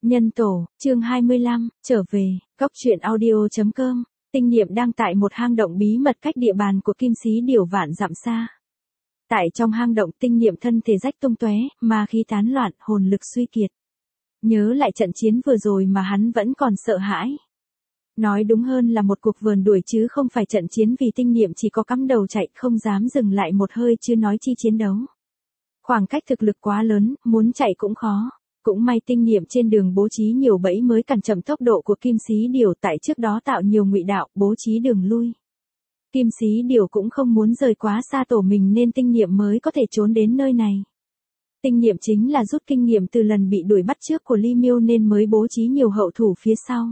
Nhân tổ, chương 25, trở về, góc truyện audio.com, Tinh Niệm đang tại một hang động bí mật cách địa bàn của Kim Xí Điểu vạn dặm xa. Tại trong hang động, Tinh Niệm thân thể rách tung tóe, ma khí tán loạn, hồn lực suy kiệt. Nhớ lại trận chiến vừa rồi mà hắn vẫn còn sợ hãi. Nói đúng hơn là một cuộc vờn đuổi chứ không phải trận chiến, vì Tinh Niệm chỉ có cắm đầu chạy, không dám dừng lại một hơi chứ nói chi chiến đấu. Khoảng cách thực lực quá lớn, muốn chạy cũng khó. Cũng may Tinh Niệm trên đường bố trí nhiều bẫy mới cản chậm tốc độ của Kim Xí Điểu, tại trước đó tạo nhiều ngụy đạo, bố trí đường lui. Kim Xí Điểu cũng không muốn rời quá xa tổ mình nên Tinh Niệm mới có thể trốn đến nơi này. Tinh Niệm chính là rút kinh nghiệm từ lần bị đuổi bắt trước của Ly Miêu nên mới bố trí nhiều hậu thủ phía sau.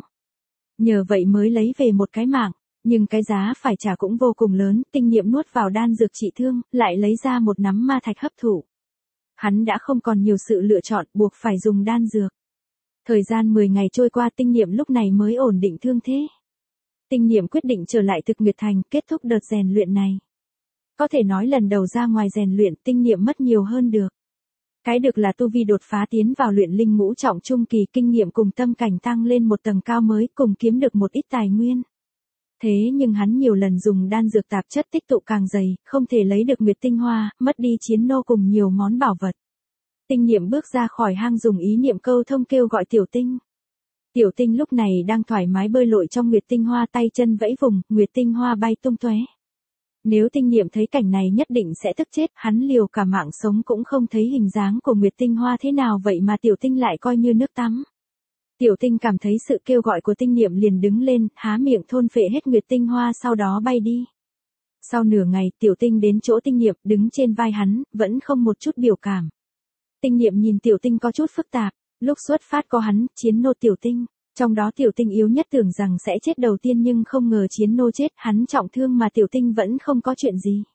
Nhờ vậy mới lấy về một cái mạng, nhưng cái giá phải trả cũng vô cùng lớn. Tinh Niệm nuốt vào đan dược trị thương, lại lấy ra một nắm ma thạch hấp thụ. Hắn đã không còn nhiều sự lựa chọn, buộc phải dùng đan dược. Thời gian 10 ngày trôi qua, Tinh Niệm lúc này mới ổn định thương thế. Tinh Niệm quyết định trở lại Thực Nguyệt Thành, kết thúc đợt rèn luyện này. Có thể nói lần đầu ra ngoài rèn luyện, Tinh Niệm mất nhiều hơn được. Cái được là tu vi đột phá tiến vào luyện linh ngũ trọng trung kỳ, kinh nghiệm cùng tâm cảnh tăng lên một tầng cao mới, cùng kiếm được một ít tài nguyên. Thế nhưng hắn nhiều lần dùng đan dược tạp chất tích tụ càng dày, không thể lấy được nguyệt tinh hoa, mất đi chiến nô cùng nhiều món bảo vật. Tinh Niệm bước ra khỏi hang, dùng ý niệm câu thông kêu gọi Tiểu Tinh. Tiểu Tinh lúc này đang thoải mái bơi lội trong nguyệt tinh hoa, tay chân vẫy vùng, nguyệt tinh hoa bay tung tóe. Nếu Tinh Niệm thấy cảnh này nhất định sẽ tức chết, hắn liều cả mạng sống cũng không thấy hình dáng của nguyệt tinh hoa thế nào, vậy mà Tiểu Tinh lại coi như nước tắm. Tiểu Tinh cảm thấy sự kêu gọi của Tinh Niệm liền đứng lên, há miệng thôn phệ hết nguyệt tinh hoa, sau đó bay đi. Sau nửa ngày, Tiểu Tinh đến chỗ Tinh Niệm, đứng trên vai hắn, vẫn không một chút biểu cảm. Tinh Niệm nhìn Tiểu Tinh có chút phức tạp, lúc xuất phát có hắn, chiến nô Tiểu Tinh, trong đó Tiểu Tinh yếu nhất, tưởng rằng sẽ chết đầu tiên nhưng không ngờ chiến nô chết, hắn trọng thương mà Tiểu Tinh vẫn không có chuyện gì.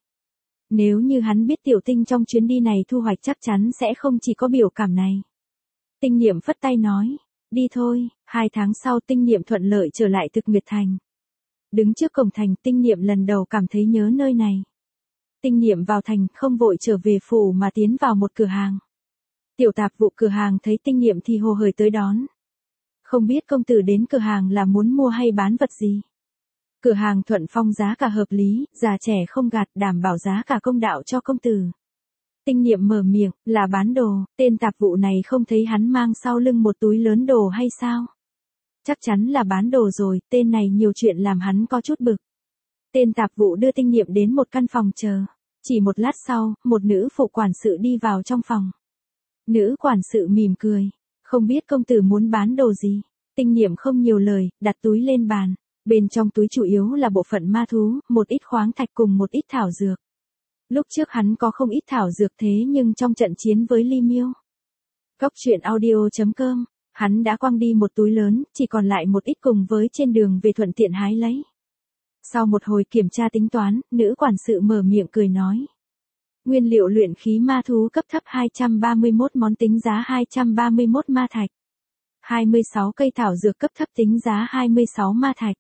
Nếu như hắn biết Tiểu Tinh trong chuyến đi này thu hoạch, chắc chắn sẽ không chỉ có biểu cảm này. Tinh Niệm phất tay nói, đi thôi. 2 tháng sau, Tinh Niệm thuận lợi trở lại Thực Nguyệt Thành. Đứng trước cổng thành, Tinh Niệm lần đầu cảm thấy nhớ nơi này. Tinh Niệm vào thành, không vội trở về phủ mà tiến vào một cửa hàng. Tiểu tạp vụ cửa hàng thấy Tinh Niệm thì hồ hởi tới đón. Không biết công tử đến cửa hàng là muốn mua hay bán vật gì? Cửa hàng thuận phong giá cả hợp lý, già trẻ không gạt, đảm bảo giá cả công đạo cho công tử. Tinh Niệm mở miệng, là bán đồ. Tên tạp vụ này không thấy hắn mang sau lưng một túi lớn đồ hay sao? Chắc chắn là bán đồ rồi, tên này nhiều chuyện làm hắn có chút bực. Tên tạp vụ đưa Tinh Niệm đến một căn phòng chờ. Chỉ một lát sau, một nữ phụ quản sự đi vào trong phòng. Nữ quản sự mỉm cười, không biết công tử muốn bán đồ gì? Tinh Niệm không nhiều lời, đặt túi lên bàn. Bên trong túi chủ yếu là bộ phận ma thú, một ít khoáng thạch cùng một ít thảo dược. Lúc trước hắn có không ít thảo dược, thế nhưng trong trận chiến với Ly Miêu, góc truyện audio.com, hắn đã quăng đi một túi lớn, chỉ còn lại một ít cùng với trên đường về thuận tiện hái lấy. Sau một hồi kiểm tra tính toán, nữ quản sự mở miệng cười nói. Nguyên liệu luyện khí ma thú cấp thấp 231 món tính giá 231 ma thạch. 26 cây thảo dược cấp thấp tính giá 26 ma thạch.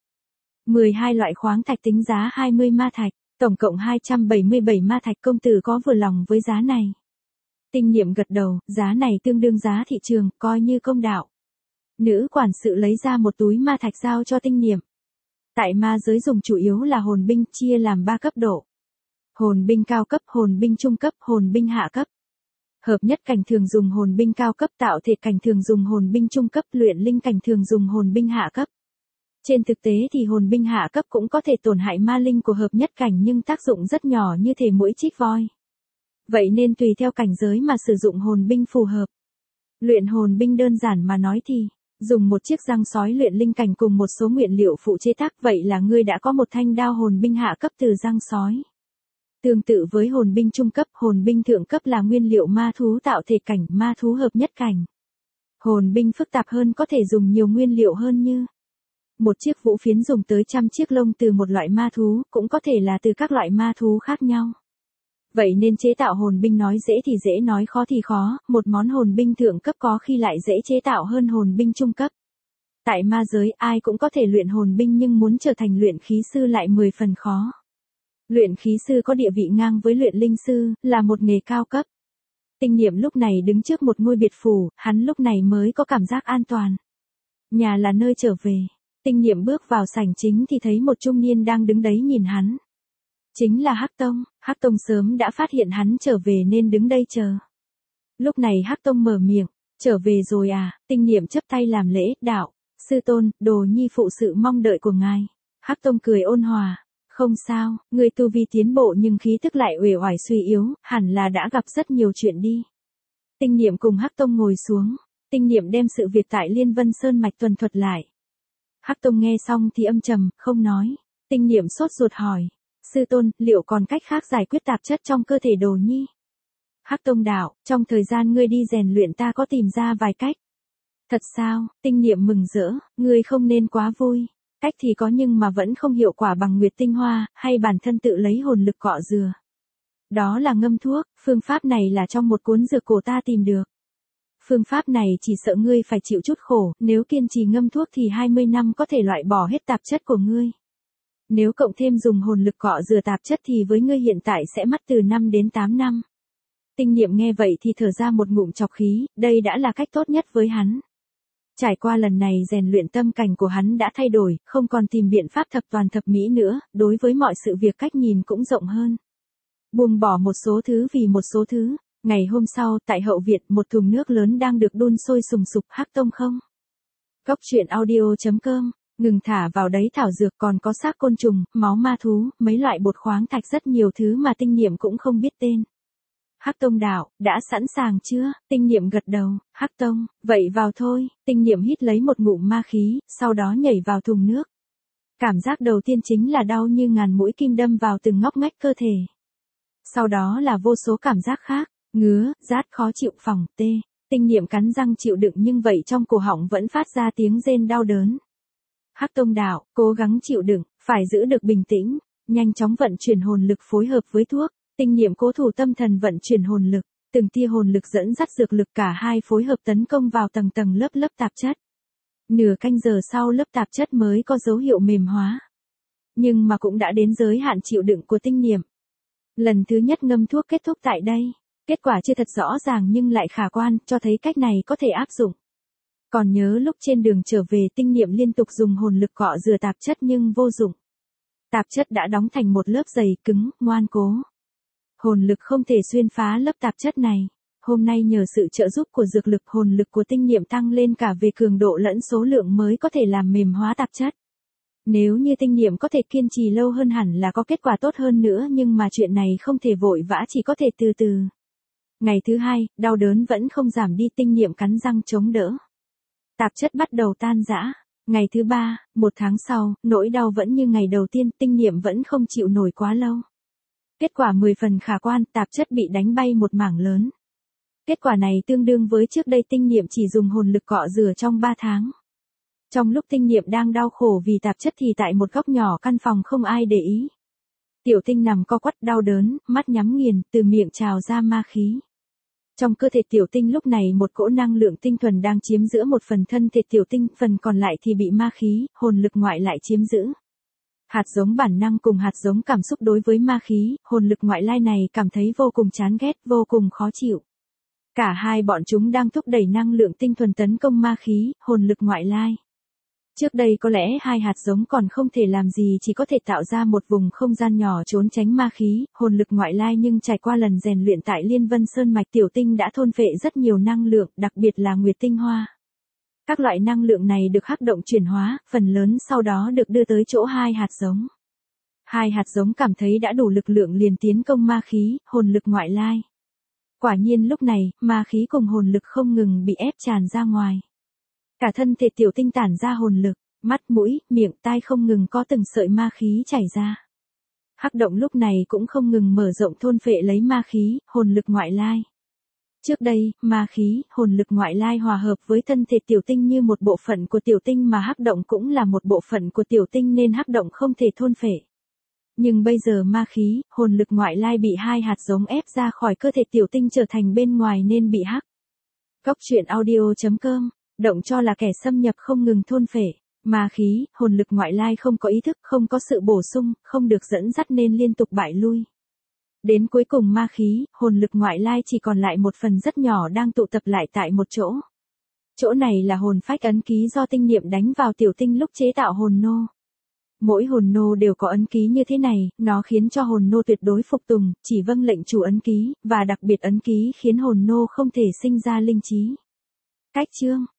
12 loại khoáng thạch tính giá 20 ma thạch. Tổng cộng 277 ma thạch, công tử có vừa lòng với giá này? Tinh Niệm gật đầu, giá này tương đương giá thị trường, coi như công đạo. Nữ quản sự lấy ra một túi ma thạch giao cho Tinh Niệm. Tại ma giới dùng chủ yếu là hồn binh, chia làm 3 cấp độ. Hồn binh cao cấp, hồn binh trung cấp, hồn binh hạ cấp. Hợp nhất cảnh thường dùng hồn binh cao cấp, tạo thể cảnh thường dùng hồn binh trung cấp, luyện linh cảnh thường dùng hồn binh hạ cấp. Trên thực tế thì hồn binh hạ cấp cũng có thể tổn hại ma linh của hợp nhất cảnh, nhưng tác dụng rất nhỏ, như thể muỗi chích voi. Vậy nên tùy theo cảnh giới mà sử dụng hồn binh phù hợp. Luyện hồn binh đơn giản mà nói thì, dùng một chiếc răng sói luyện linh cảnh cùng một số nguyên liệu phụ chế tác, vậy là ngươi đã có một thanh đao hồn binh hạ cấp từ răng sói. Tương tự với hồn binh trung cấp, hồn binh thượng cấp là nguyên liệu ma thú tạo thể cảnh, ma thú hợp nhất cảnh. Hồn binh phức tạp hơn, có thể dùng nhiều nguyên liệu hơn như một chiếc vũ phiến dùng tới trăm chiếc lông từ một loại ma thú, cũng có thể là từ các loại ma thú khác nhau. Vậy nên chế tạo hồn binh nói dễ thì dễ, nói khó thì khó, một món hồn binh thượng cấp có khi lại dễ chế tạo hơn hồn binh trung cấp. Tại ma giới ai cũng có thể luyện hồn binh, nhưng muốn trở thành luyện khí sư lại 10 phần khó. Luyện khí sư có địa vị ngang với luyện linh sư, là một nghề cao cấp. Tinh niệm lúc này đứng trước một ngôi biệt phủ, hắn lúc này mới có cảm giác an toàn. Nhà là nơi trở về. Tinh niệm bước vào sảnh chính thì thấy một trung niên đang đứng đấy nhìn hắn. Chính là Hắc Tông. Hắc Tông sớm đã phát hiện hắn trở về nên đứng đây chờ. Lúc này Hắc Tông mở miệng, trở về rồi à? Tinh niệm chắp tay làm lễ, đạo, sư tôn, đồ nhi phụ sự mong đợi của ngài. Hắc Tông cười ôn hòa, không sao, người tu vi tiến bộ nhưng khí tức lại uể oải suy yếu, hẳn là đã gặp rất nhiều chuyện đi. Tinh niệm cùng Hắc Tông ngồi xuống, tinh niệm đem sự việc tại Liên Vân Sơn mạch tuần thuật lại. Hắc Tông nghe xong thì âm trầm, không nói. Tinh niệm sốt ruột hỏi, sư tôn, liệu còn cách khác giải quyết tạp chất trong cơ thể đồ nhi? Hắc Tông đạo, trong thời gian ngươi đi rèn luyện ta có tìm ra vài cách. Thật sao? Tinh niệm mừng rỡ, ngươi không nên quá vui. Cách thì có nhưng mà vẫn không hiệu quả bằng nguyệt tinh hoa, hay bản thân tự lấy hồn lực cọ rửa. Đó là ngâm thuốc, phương pháp này là trong một cuốn dược cổ ta tìm được. Phương pháp này chỉ sợ ngươi phải chịu chút khổ, nếu kiên trì ngâm thuốc thì 20 năm có thể loại bỏ hết tạp chất của ngươi. Nếu cộng thêm dùng hồn lực cọ rửa tạp chất thì với ngươi hiện tại sẽ mất từ 5 đến 8 năm. Tinh niệm nghe vậy thì thở ra một ngụm trọc khí, đây đã là cách tốt nhất với hắn. Trải qua lần này rèn luyện tâm cảnh của hắn đã thay đổi, không còn tìm biện pháp thập toàn thập mỹ nữa, đối với mọi sự việc cách nhìn cũng rộng hơn. Buông bỏ một số thứ vì một số thứ. Ngày hôm sau, tại hậu viện, một thùng nước lớn đang được đun sôi sùng sục. Hắc Tông không? Cốc truyện audio.com, ngừng thả vào đấy thảo dược, còn có xác côn trùng, máu ma thú, mấy loại bột khoáng thạch, rất nhiều thứ mà tinh niệm cũng không biết tên. Hắc Tông đạo, đã sẵn sàng chưa? Tinh niệm gật đầu. Hắc Tông, vậy vào thôi. Tinh niệm hít lấy một ngụm ma khí, sau đó nhảy vào thùng nước. Cảm giác đầu tiên chính là đau như ngàn mũi kim đâm vào từng ngóc ngách cơ thể. Sau đó là vô số cảm giác khác, ngứa, rát, khó chịu, phỏng, tê. Tinh niệm cắn răng chịu đựng nhưng vậy trong cổ họng vẫn phát ra tiếng rên đau đớn. Hắc Tông đạo, cố gắng chịu đựng, phải giữ được bình tĩnh, nhanh chóng vận chuyển hồn lực phối hợp với thuốc. Tinh niệm cố thủ tâm thần vận chuyển hồn lực, từng tia hồn lực dẫn dắt dược lực, cả hai phối hợp tấn công vào tầng tầng lớp lớp tạp chất. Nửa canh giờ sau lớp tạp chất mới có dấu hiệu mềm hóa. Nhưng mà cũng đã đến giới hạn chịu đựng của tinh niệm. Lần thứ nhất ngâm thuốc kết thúc tại đây. Kết quả chưa thật rõ ràng nhưng lại khả quan, cho thấy cách này có thể áp dụng. Còn nhớ lúc trên đường trở về tinh niệm liên tục dùng hồn lực cọ rửa tạp chất nhưng vô dụng. Tạp chất đã đóng thành một lớp dày cứng, ngoan cố. Hồn lực không thể xuyên phá lớp tạp chất này. Hôm nay nhờ sự trợ giúp của dược lực, hồn lực của tinh niệm tăng lên cả về cường độ lẫn số lượng mới có thể làm mềm hóa tạp chất. Nếu như tinh niệm có thể kiên trì lâu hơn hẳn là có kết quả tốt hơn nữa, nhưng mà chuyện này không thể vội vã, chỉ có thể từ từ. Ngày thứ hai, đau đớn vẫn không giảm đi, tinh niệm cắn răng chống đỡ. Tạp chất bắt đầu tan rã. Ngày thứ ba, 1 tháng sau, nỗi đau vẫn như ngày đầu tiên, tinh niệm vẫn không chịu nổi quá lâu. Kết quả 10 phần khả quan, tạp chất bị đánh bay một mảng lớn. Kết quả này tương đương với trước đây tinh niệm chỉ dùng hồn lực cọ rửa trong 3 tháng. Trong lúc tinh niệm đang đau khổ vì tạp chất thì tại một góc nhỏ căn phòng không ai để ý. Tiểu Tinh nằm co quắp đau đớn, mắt nhắm nghiền, từ miệng trào ra ma khí. Trong cơ thể Tiểu Tinh lúc này một cỗ năng lượng tinh thuần đang chiếm giữa một phần thân thể Tiểu Tinh, phần còn lại thì bị ma khí, hồn lực ngoại lại chiếm giữ. Hạt giống bản năng cùng hạt giống cảm xúc đối với ma khí, hồn lực ngoại lai này cảm thấy vô cùng chán ghét, vô cùng khó chịu. Cả hai bọn chúng đang thúc đẩy năng lượng tinh thuần tấn công ma khí, hồn lực ngoại lai. Trước đây có lẽ hai hạt giống còn không thể làm gì, chỉ có thể tạo ra một vùng không gian nhỏ trốn tránh ma khí, hồn lực ngoại lai, nhưng trải qua lần rèn luyện tại Liên Vân Sơn mạch, Tiểu Tinh đã thôn phệ rất nhiều năng lượng, đặc biệt là nguyệt tinh hoa. Các loại năng lượng này được hắc động chuyển hóa, phần lớn sau đó được đưa tới chỗ hai hạt giống. Hai hạt giống cảm thấy đã đủ lực lượng liền tiến công ma khí, hồn lực ngoại lai. Quả nhiên lúc này, ma khí cùng hồn lực không ngừng bị ép tràn ra ngoài. Cả thân thể Tiểu Tinh tản ra hồn lực, mắt, mũi, miệng, tai không ngừng có từng sợi ma khí chảy ra. Hắc động lúc này cũng không ngừng mở rộng thôn phệ lấy ma khí, hồn lực ngoại lai. Trước đây, ma khí, hồn lực ngoại lai hòa hợp với thân thể Tiểu Tinh như một bộ phận của Tiểu Tinh, mà hắc động cũng là một bộ phận của Tiểu Tinh nên hắc động không thể thôn phệ. Nhưng bây giờ ma khí, hồn lực ngoại lai bị hai hạt giống ép ra khỏi cơ thể Tiểu Tinh trở thành bên ngoài nên bị hắc. Cốc truyện audio.com, động cho là kẻ xâm nhập không ngừng thôn phệ. Ma khí, hồn lực ngoại lai không có ý thức, không có sự bổ sung, không được dẫn dắt nên liên tục bại lui. Đến cuối cùng ma khí, hồn lực ngoại lai chỉ còn lại một phần rất nhỏ đang tụ tập lại tại một chỗ. Chỗ này là hồn phách ấn ký do tinh niệm đánh vào tiểu tinh lúc chế tạo hồn nô. Mỗi hồn nô đều có ấn ký như thế này, nó khiến cho hồn nô tuyệt đối phục tùng, chỉ vâng lệnh chủ ấn ký, và đặc biệt ấn ký khiến hồn nô không thể sinh ra linh trí. Cách chương